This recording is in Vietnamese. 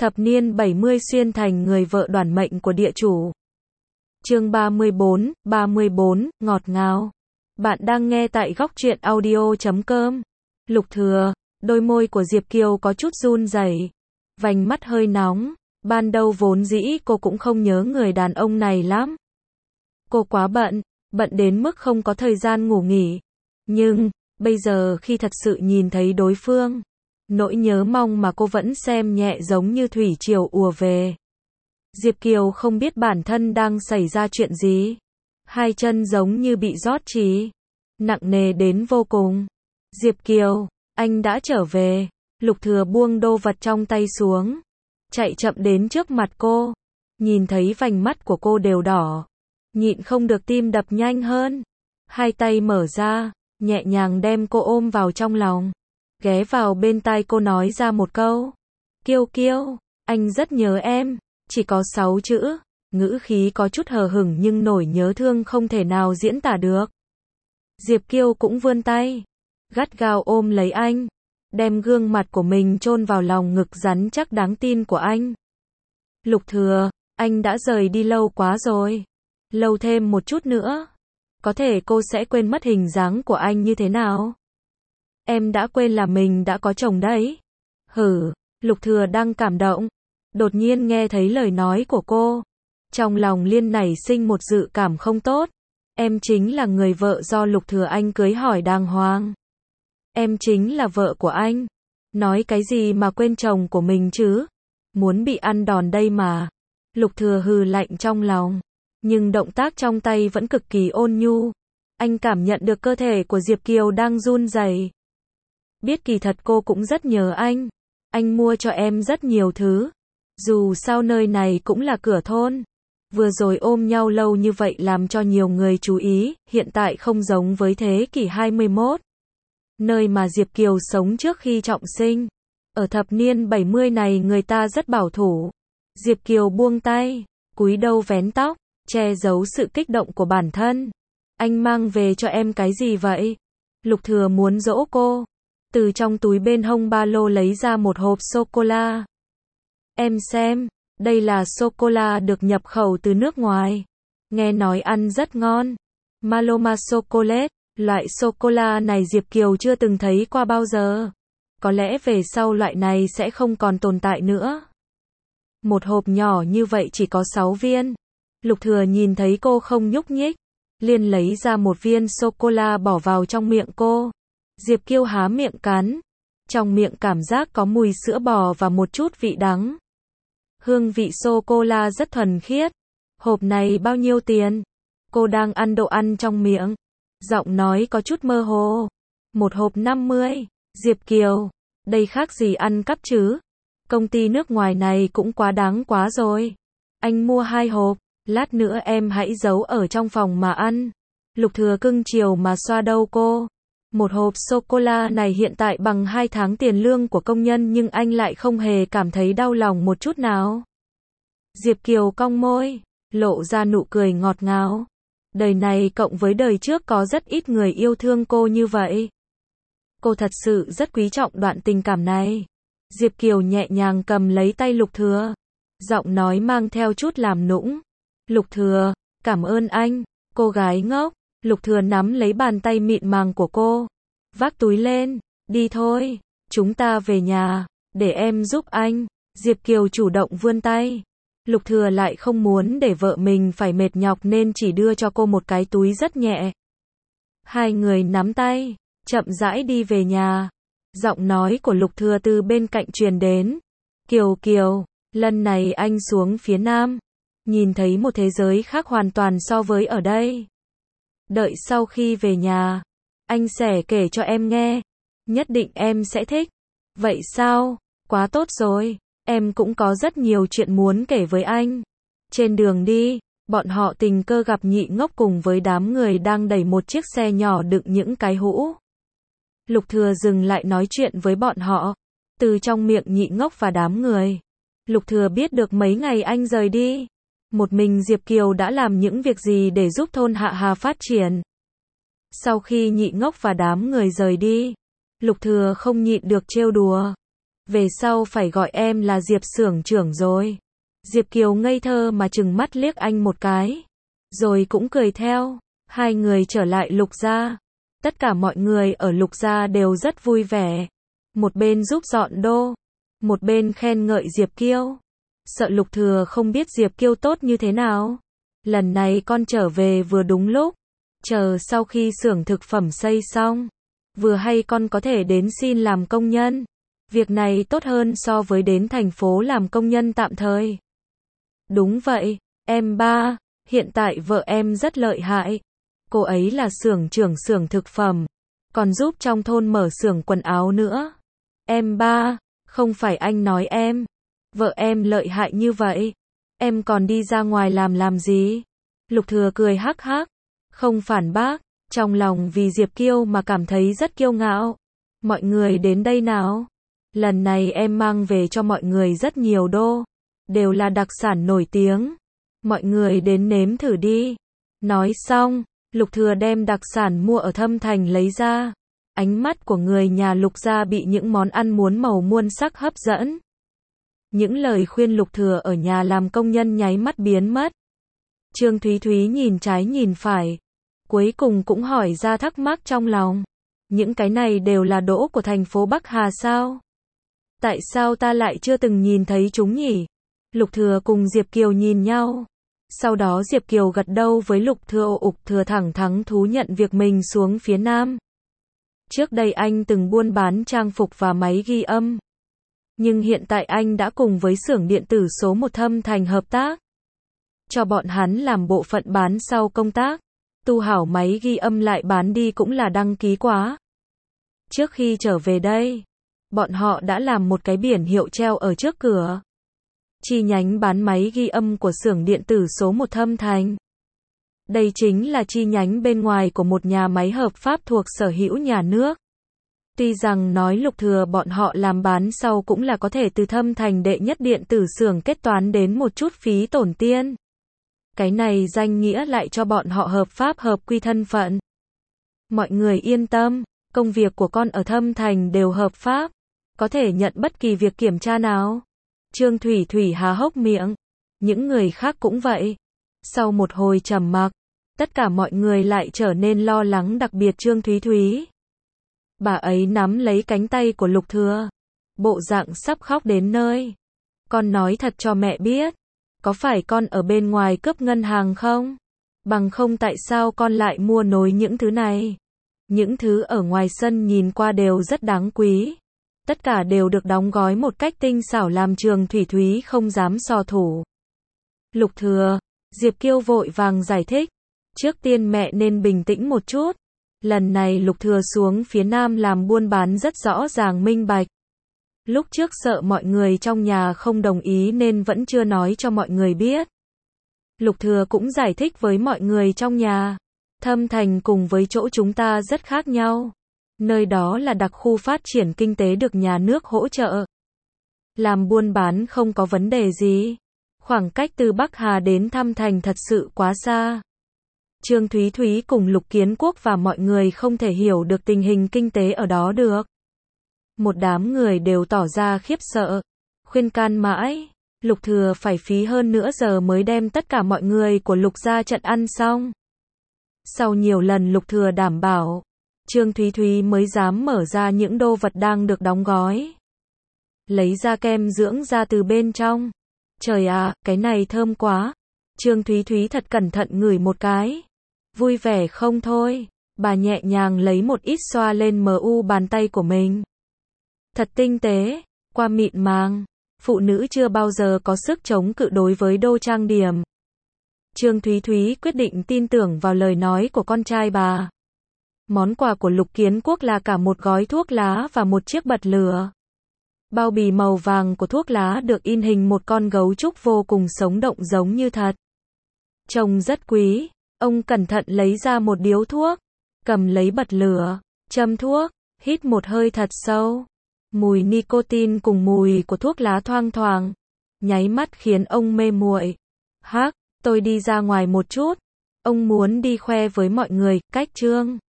Thập niên 70 xuyên thành người vợ đoản mệnh của địa chủ. Chương 34, ngọt ngào. Bạn đang nghe tại góc truyện audio.com. Lục Thừa, đôi môi của Diệp Kiều có chút run rẩy, vành mắt hơi nóng. Ban đầu vốn dĩ cô cũng không nhớ người đàn ông này lắm. Cô quá bận đến mức không có thời gian ngủ nghỉ. Nhưng, bây giờ khi thật sự nhìn thấy đối phương, nỗi nhớ mong mà cô vẫn xem nhẹ giống như thủy triều ùa về. Diệp Kiều không biết bản thân đang xảy ra chuyện gì. Hai chân giống như bị rót trì, nặng nề đến vô cùng. Diệp Kiều, anh đã trở về. Lục Thừa buông đô vật trong tay xuống, chạy chậm đến trước mặt cô. Nhìn thấy vành mắt của cô đều đỏ, nhịn không được tim đập nhanh hơn. Hai tay mở ra, nhẹ nhàng đem cô ôm vào trong lòng, ghé vào bên tai cô nói ra một câu. Kiều Kiều, anh rất nhớ em. Chỉ có 6 chữ, ngữ khí có chút hờ hững nhưng nỗi nhớ thương không thể nào diễn tả được. Diệp Kiều cũng vươn tay, gắt gao ôm lấy anh, đem gương mặt của mình chôn vào lòng ngực rắn chắc đáng tin của anh. Lục Thừa, anh đã rời đi lâu quá rồi. Lâu thêm một chút nữa, có thể cô sẽ quên mất hình dáng của anh như thế nào. Em đã quên là mình đã có chồng đấy. Lục Thừa đang cảm động, đột nhiên nghe thấy lời nói của cô. Trong lòng liên nảy sinh một dự cảm không tốt. Em chính là người vợ do Lục Thừa anh cưới hỏi đàng hoàng. Em chính là vợ của anh. Nói cái gì mà quên chồng của mình chứ? Muốn bị ăn đòn đây mà. Lục Thừa hừ lạnh trong lòng, nhưng động tác trong tay vẫn cực kỳ ôn nhu. Anh cảm nhận được cơ thể của Diệp Kiều đang run rẩy. Biết kỳ thật cô cũng rất nhớ anh. Anh mua cho em rất nhiều thứ. Dù sao nơi này cũng là cửa thôn. Vừa rồi ôm nhau lâu như vậy làm cho nhiều người chú ý, hiện tại không giống với thế kỷ 21. Nơi mà Diệp Kiều sống trước khi trọng sinh. Ở thập niên 70 này người ta rất bảo thủ. Diệp Kiều buông tay, cúi đầu vén tóc, che giấu sự kích động của bản thân. Anh mang về cho em cái gì vậy? Lục Thừa muốn dỗ cô. Từ trong túi bên hông ba lô lấy ra một hộp sô-cô-la. Em xem, đây là sô-cô-la được nhập khẩu từ nước ngoài. Nghe nói ăn rất ngon. Maloma Chocolate, loại sô-cô-la này Diệp Kiều chưa từng thấy qua bao giờ. Có lẽ về sau loại này sẽ không còn tồn tại nữa. Một hộp nhỏ như vậy chỉ có 6 viên. Lục Thừa nhìn thấy cô không nhúc nhích, liền lấy ra một viên sô-cô-la bỏ vào trong miệng cô. Diệp Kiều há miệng cắn. Trong miệng cảm giác có mùi sữa bò và một chút vị đắng. Hương vị sô-cô-la rất thuần khiết. Hộp này bao nhiêu tiền? Cô đang ăn đồ ăn trong miệng. Giọng nói có chút mơ hồ. Một hộp 50. Diệp Kiều, đây khác gì ăn cắp chứ? Công ty nước ngoài này cũng quá đáng quá rồi. Anh mua 2 hộp, lát nữa em hãy giấu ở trong phòng mà ăn. Lục Thừa cưng chiều mà xoa đầu cô. Một hộp sô-cô-la này hiện tại bằng 2 tháng tiền lương của công nhân nhưng anh lại không hề cảm thấy đau lòng một chút nào. Diệp Kiều cong môi, lộ ra nụ cười ngọt ngào. Đời này cộng với đời trước có rất ít người yêu thương cô như vậy. Cô thật sự rất quý trọng đoạn tình cảm này. Diệp Kiều nhẹ nhàng cầm lấy tay Lục Thừa, giọng nói mang theo chút làm nũng. Lục Thừa, cảm ơn anh, cô gái ngốc. Lục Thừa nắm lấy bàn tay mịn màng của cô, vác túi lên, đi thôi, chúng ta về nhà, để em giúp anh. Diệp Kiều chủ động vươn tay. Lục Thừa lại không muốn để vợ mình phải mệt nhọc nên chỉ đưa cho cô một cái túi rất nhẹ. Hai người nắm tay, chậm rãi đi về nhà. Giọng nói của Lục Thừa từ bên cạnh truyền đến. Kiều Kiều, lần này anh xuống phía Nam, nhìn thấy một thế giới khác hoàn toàn so với ở đây. Đợi sau khi về nhà, anh sẽ kể cho em nghe. Nhất định em sẽ thích. Vậy sao? Quá tốt rồi. Em cũng có rất nhiều chuyện muốn kể với anh. Trên đường đi, bọn họ tình cờ gặp Nhị Ngốc cùng với đám người đang đẩy một chiếc xe nhỏ đựng những cái hũ. Lục Thừa dừng lại nói chuyện với bọn họ. Từ trong miệng Nhị Ngốc và đám người, Lục Thừa biết được mấy ngày anh rời đi, một mình Diệp Kiều đã làm những việc gì để giúp thôn Hạ Hà phát triển. Sau khi Nhị Ngốc và đám người rời đi, Lục Thừa không nhịn được trêu đùa. Về sau phải gọi em là Diệp xưởng trưởng rồi. Diệp Kiều ngây thơ mà trừng mắt liếc anh một cái. Rồi cũng cười theo. Hai người trở lại Lục gia. Tất cả mọi người ở Lục gia đều rất vui vẻ. Một bên giúp dọn đô. Một bên khen ngợi Diệp Kiêu. Sợ Lục Thừa không biết Diệp Kiêu tốt như thế nào. Lần này con trở về vừa đúng lúc. Chờ sau khi xưởng thực phẩm xây xong. Vừa hay con có thể đến xin làm công nhân. Việc này tốt hơn so với đến thành phố làm công nhân tạm thời. Đúng vậy, em ba, hiện tại vợ em rất lợi hại. Cô ấy là xưởng trưởng xưởng thực phẩm, còn giúp trong thôn mở xưởng quần áo nữa. Em ba, không phải anh nói em, vợ em lợi hại như vậy, em còn đi ra ngoài làm gì? Lục Thừa cười hắc hắc, không phản bác, trong lòng vì Diệp Kiêu mà cảm thấy rất kiêu ngạo. Mọi người đến đây nào. Lần này em mang về cho mọi người rất nhiều đô, đều là đặc sản nổi tiếng. Mọi người đến nếm thử đi. Nói xong, Lục Thừa đem đặc sản mua ở Thâm Thành lấy ra. Ánh mắt của người nhà Lục gia bị những món ăn muôn màu muôn sắc hấp dẫn. Những lời khuyên Lục Thừa ở nhà làm công nhân nháy mắt biến mất. Trương Thúy Thúy nhìn trái nhìn phải, cuối cùng cũng hỏi ra thắc mắc trong lòng. Những cái này đều là đỗ của thành phố Bắc Hà sao? Tại sao ta lại chưa từng nhìn thấy chúng nhỉ? Lục Thừa cùng Diệp Kiều nhìn nhau. Sau đó Diệp Kiều gật đầu với Lục Thừa. Lục Thừa thẳng thắn thú nhận việc mình xuống phía Nam. Trước đây anh từng buôn bán trang phục và máy ghi âm. Nhưng hiện tại anh đã cùng với xưởng điện tử số 1 Thâm Thành hợp tác. Cho bọn hắn làm bộ phận bán sau công tác. Tu hảo máy ghi âm lại bán đi cũng là đăng ký quá. Trước khi trở về đây, bọn họ đã làm một cái biển hiệu treo ở trước cửa. Chi nhánh bán máy ghi âm của xưởng điện tử số 1 Thâm Thành. Đây chính là chi nhánh bên ngoài của một nhà máy hợp pháp thuộc sở hữu nhà nước. Tuy rằng nói Lục Thừa bọn họ làm bán sau cũng là có thể từ Thâm Thành đệ nhất điện tử xưởng kết toán đến một chút phí tổn tiên. Cái này danh nghĩa lại cho bọn họ hợp pháp hợp quy thân phận. Mọi người yên tâm, công việc của con ở Thâm Thành đều hợp pháp, có thể nhận bất kỳ việc kiểm tra nào. Trương Thủy Thủy há hốc miệng, những người khác cũng vậy. Sau một hồi trầm mặc, tất cả mọi người lại trở nên lo lắng, đặc biệt Trương Thúy Thúy. Bà ấy nắm lấy cánh tay của Lục Thừa, bộ dạng sắp khóc đến nơi. Con nói thật cho mẹ biết, có phải con ở bên ngoài cướp ngân hàng không? Bằng không tại sao con lại mua nối những thứ này? Những thứ ở ngoài sân nhìn qua đều rất đáng quý. Tất cả đều được đóng gói một cách tinh xảo làm Trương Thủy Thúy không dám so thủ. Lục Thừa, Diệp Kiêu vội vàng giải thích. Trước tiên mẹ nên bình tĩnh một chút. Lần này Lục Thừa xuống phía Nam làm buôn bán rất rõ ràng minh bạch. Lúc trước sợ mọi người trong nhà không đồng ý nên vẫn chưa nói cho mọi người biết. Lục Thừa cũng giải thích với mọi người trong nhà. Thâm Thành cùng với chỗ chúng ta rất khác nhau. Nơi đó là đặc khu phát triển kinh tế được nhà nước hỗ trợ. Làm buôn bán không có vấn đề gì. Khoảng cách từ Bắc Hà đến Thâm Thành thật sự quá xa. Trương Thúy Thúy cùng Lục Kiến Quốc và mọi người không thể hiểu được tình hình kinh tế ở đó được. Một đám người đều tỏ ra khiếp sợ. Khuyên can mãi, Lục Thừa phải phí hơn nửa giờ mới đem tất cả mọi người của Lục gia trận ăn xong. Sau nhiều lần Lục Thừa đảm bảo, Trương Thúy Thúy mới dám mở ra những đồ vật đang được đóng gói. Lấy ra kem dưỡng da từ bên trong. Trời ạ, cái này thơm quá. Trương Thúy Thúy thật cẩn thận ngửi một cái. Vui vẻ không thôi, bà nhẹ nhàng lấy một ít xoa lên bàn tay của mình. Thật tinh tế, qua mịn màng. Phụ nữ chưa bao giờ có sức chống cự đối với đồ trang điểm. Trương Thúy Thúy quyết định tin tưởng vào lời nói của con trai bà. Món quà của Lục Kiến Quốc là cả một gói thuốc lá và một chiếc bật lửa. Bao bì màu vàng của thuốc lá được in hình một con gấu trúc vô cùng sống động giống như thật. Trông rất quý. Ông cẩn thận lấy ra một điếu thuốc, cầm lấy bật lửa, châm thuốc, hít một hơi thật sâu. Mùi nicotine cùng mùi của thuốc lá thoang thoảng, nháy mắt khiến ông mê muội. Hắc, tôi đi ra ngoài một chút. Ông muốn đi khoe với mọi người, cách Trương